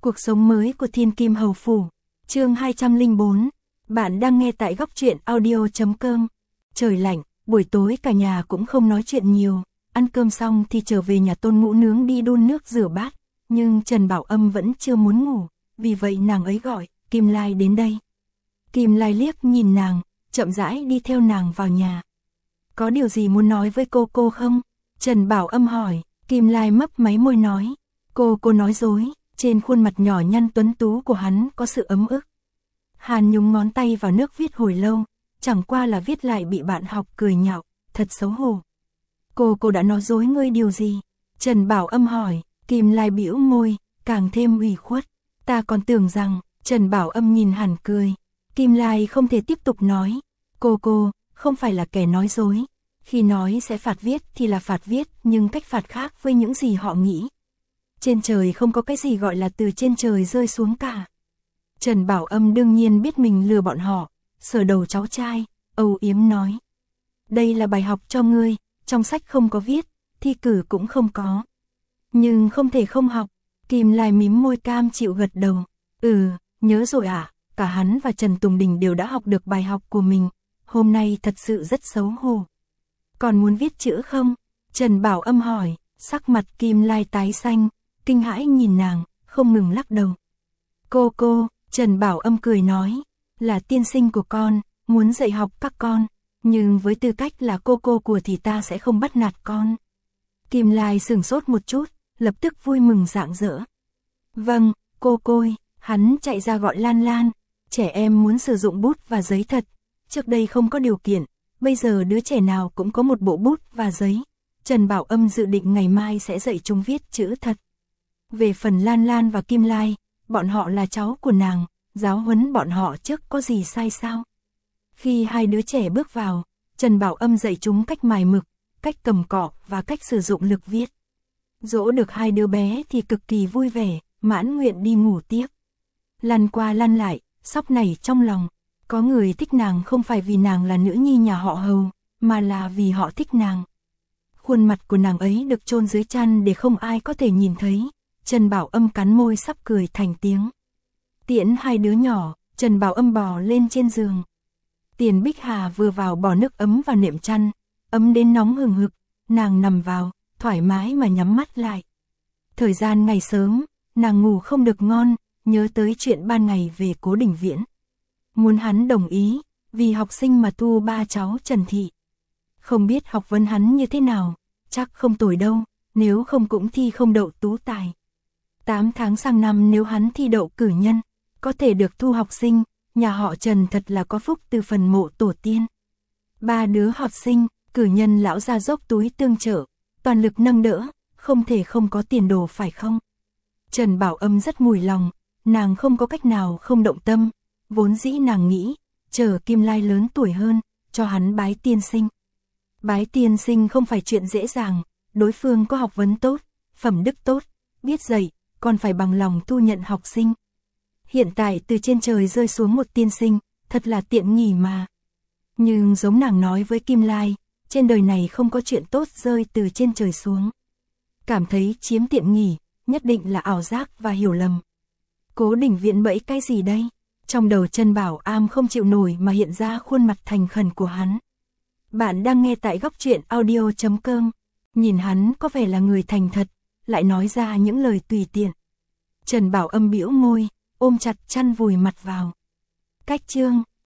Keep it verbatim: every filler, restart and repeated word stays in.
Cuộc sống mới của Thiên Kim Hầu Phủ. Chương hai trăm lẻ bốn. Bạn đang nghe tại góc truyện audio chấm com. Trời lạnh, buổi tối cả nhà cũng không nói chuyện nhiều, ăn cơm xong thì trở về nhà Tôn Ngũ Nướng đi đun nước rửa bát, nhưng Trần Bảo Âm vẫn chưa muốn ngủ, vì vậy nàng ấy gọi Kim Lai đến đây. Kim Lai liếc nhìn nàng, chậm rãi đi theo nàng vào nhà. Có điều gì muốn nói với cô cô không? Trần Bảo Âm hỏi. Kim Lai mấp máy môi nói. Cô cô nói dối. Trên khuôn mặt nhỏ nhăn tuấn tú của hắn có sự ấm ức. Hàn nhúng ngón tay vào nước viết hồi lâu, chẳng qua là viết lại bị bạn học cười nhạo, thật xấu hổ. Cô cô đã nói dối ngươi điều gì? Trần Bảo Âm hỏi. Kim Lai bĩu môi, càng thêm ủy khuất. Ta còn tưởng rằng, Trần Bảo Âm nhìn hẳn cười. Kim Lai không thể tiếp tục nói. Cô cô, không phải là kẻ nói dối. Khi nói sẽ phạt viết thì là phạt viết, nhưng cách phạt khác với những gì họ nghĩ. Trên trời không có cái gì gọi là từ trên trời rơi xuống cả. Trần Bảo Âm đương nhiên biết mình lừa bọn họ, sờ đầu cháu trai, âu yếm nói. Đây là bài học cho ngươi, trong sách không có viết, thi cử cũng không có. Nhưng không thể không học. Kim Lai mím môi cam chịu gật đầu. Ừ, nhớ rồi ạ, à, cả hắn và Trần Tùng Đình đều đã học được bài học của mình. Hôm nay thật sự rất xấu hổ. Còn muốn viết chữ không? Trần Bảo Âm hỏi, sắc mặt Kim Lai tái xanh, kinh hãi nhìn nàng, không ngừng lắc đầu. Cô cô, Trần Bảo Âm cười nói, là tiên sinh của con, muốn dạy học các con, nhưng với tư cách là cô cô của thì ta sẽ không bắt nạt con. Kim Lai sửng sốt một chút, lập tức vui mừng rạng rỡ. Vâng, cô cô, hắn chạy ra gọi Lan Lan, trẻ em muốn sử dụng bút và giấy thật, trước đây không có điều kiện, bây giờ đứa trẻ nào cũng có một bộ bút và giấy. Trần Bảo Âm dự định ngày mai sẽ dạy chúng viết chữ thật. Về phần Lan Lan và Kim Lai, bọn họ là cháu của nàng, giáo huấn bọn họ trước có gì sai sao? Khi hai đứa trẻ bước vào, Trần Bảo Âm dạy chúng cách mài mực, cách cầm cọ và cách sử dụng lực viết. Dỗ được hai đứa bé thì cực kỳ vui vẻ, mãn nguyện đi ngủ tiếp. Lăn qua lăn lại, sóc nảy trong lòng. Có người thích nàng không phải vì nàng là nữ nhi nhà họ Hầu, mà là vì họ thích nàng. Khuôn mặt của nàng ấy được chôn dưới chăn để không ai có thể nhìn thấy. Trần Bảo Âm cắn môi sắp cười thành tiếng. Tiễn hai đứa nhỏ, Trần Bảo Âm bò lên trên giường. Tiền Bích Hà vừa vào bỏ nước ấm vào nệm chăn, ấm đến nóng hừng hực, nàng nằm vào, thoải mái mà nhắm mắt lại. Thời gian ngày sớm, nàng ngủ không được ngon, nhớ tới chuyện ban ngày về Cố Đình Viễn. Muốn hắn đồng ý, vì học sinh mà thu ba cháu Trần Thị. Không biết học vấn hắn như thế nào, chắc không tồi đâu, nếu không cũng thi không đậu tú tài. Tám tháng sang năm nếu hắn thi đậu cử nhân, có thể được thu học sinh, nhà họ Trần thật là có phúc từ phần mộ tổ tiên. Ba đứa học sinh, cử nhân lão ra dốc túi tương trợ, toàn lực nâng đỡ, không thể không có tiền đồ phải không? Trần Bảo Âm rất mùi lòng, nàng không có cách nào không động tâm, vốn dĩ nàng nghĩ, chờ Kim Lai lớn tuổi hơn, cho hắn bái tiên sinh. Bái tiên sinh không phải chuyện dễ dàng, đối phương có học vấn tốt, phẩm đức tốt, biết dạy, còn phải bằng lòng thu nhận học sinh. Hiện tại từ trên trời rơi xuống một tiên sinh, thật là tiện nghỉ mà. Nhưng giống nàng nói với Kim Lai, trên đời này không có chuyện tốt rơi từ trên trời xuống. Cảm thấy chiếm tiện nghỉ, nhất định là ảo giác và hiểu lầm. Cố Đình Viễn bẫy cái gì đây? Trong đầu Trần Bảo Am không chịu nổi mà hiện ra khuôn mặt thành khẩn của hắn. Bạn đang nghe tại góc truyện audio chấm com. Nhìn hắn có vẻ là người thành thật, lại nói ra những lời tùy tiện. Trần Bảo Âm bĩu môi, ôm chặt chăn vùi mặt vào. Cách chương